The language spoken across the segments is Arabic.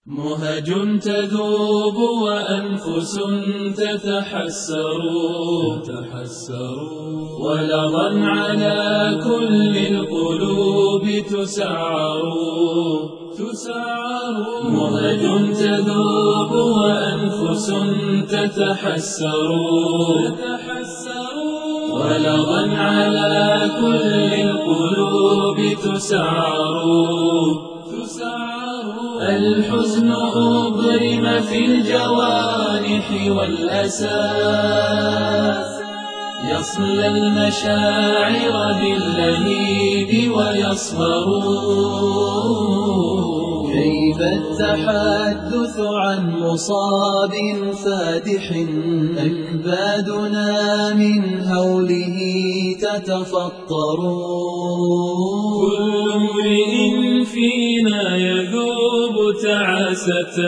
مهج تذوب وأنفس تتحسر ولظى على كل القلوب تسعر مهج تذوب وأنفس تتحسر ولظى على كل القلوب تسعر الحزن أضرم في الجوانح والأسى يصلى المشاعر باللهيب ويصهر كيف التحدث عن مصاب فادح أكبادنا من هوله تتفطر كل امرئ فينا يذوب تعاسة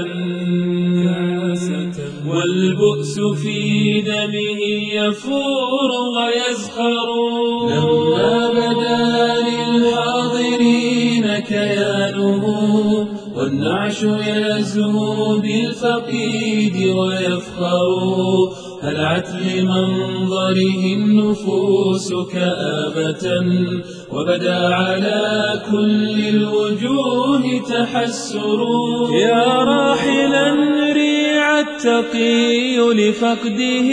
والبؤس في دمه يفور ويزخر لما بدا للحاضرين كيانه والنعش يزهو بالفقيد ويفخر هلعت لمنظره النفوس كآبة وبدا على كل الوجوه تحسر يا راحلا ريع التقي لفقده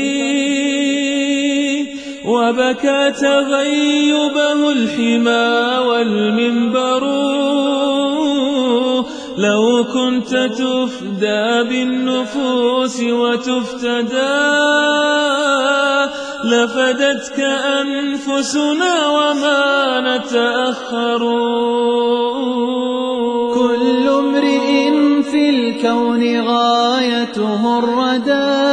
وبكى تغيبه الحمى والمنبر لو كنت تفدى بالنفوس وتفتدى لفدتك أنفسنا وما نتأخر كل امرئ في الكون غايته الردى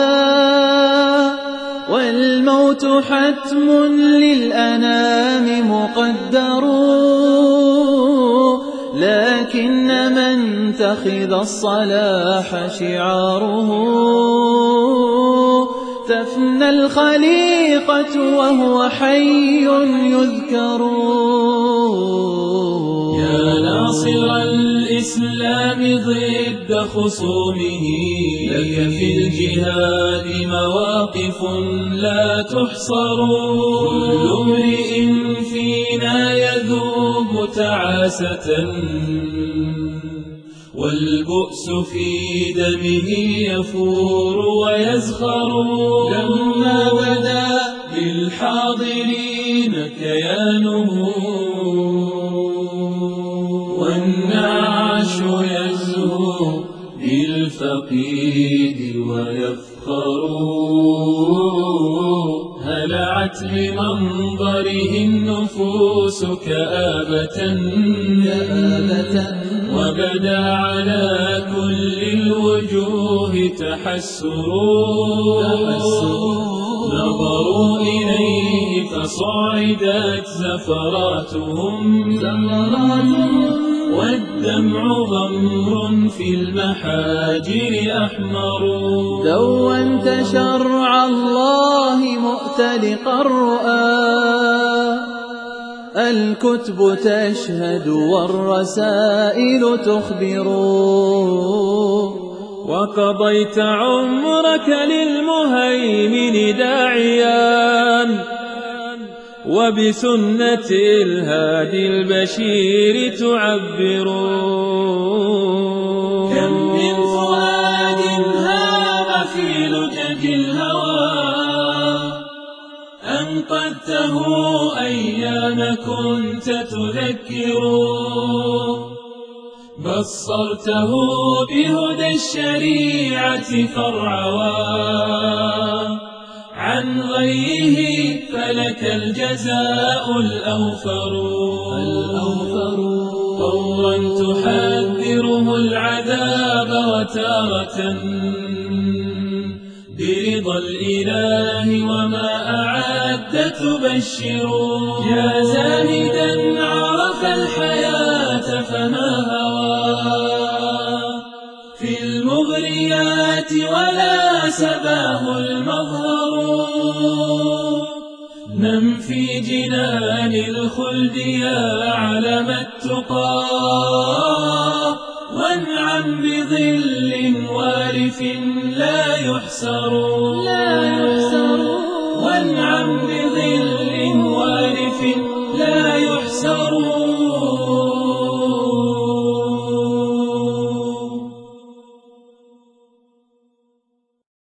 والموت حتم للأنام مقدر لكن من اتخذ الصلاح شعاره تفنى الخليقة وهو حي يذكر يا ناصر الإسلام ضد خصومه لك في الجهاد مواقف لا تحصر كل امرئ فينا يذوب تعاسة والبؤس في دمه يفور ويزخر لما بدا للحاضرين كيانه والنعش يزهو بالفقيد ويفخر هلعت لمنظره النفوس كآبة وبدا على كل الوجوه تحسر نظروا إليه فصعدت زفراتهم والدمع غمر في المحاجر أحمر دونت شرع الله مؤتلق الرؤى الكتب تشهد والرسائل تخبر وقضيت عمرك للمهيمن داعيا وبسنة الهادي البشير تعبر كم من فؤاد هام في لجج الهوى أنقذته أيام كنت تذكر بصرته بهدى الشريعة فارعوى عن غيه فلك الجزاء الأوفر فورا تحذره العذاب وتارة برضا الإله وما أعد تبشر يا زاهدا عرف الحياة فما هوى في المغريات ولا سباه المظهر نم في جنان الخلد يا علم التقى وانعم بظل بظل وارف لا يحسر وانعم بظل وارف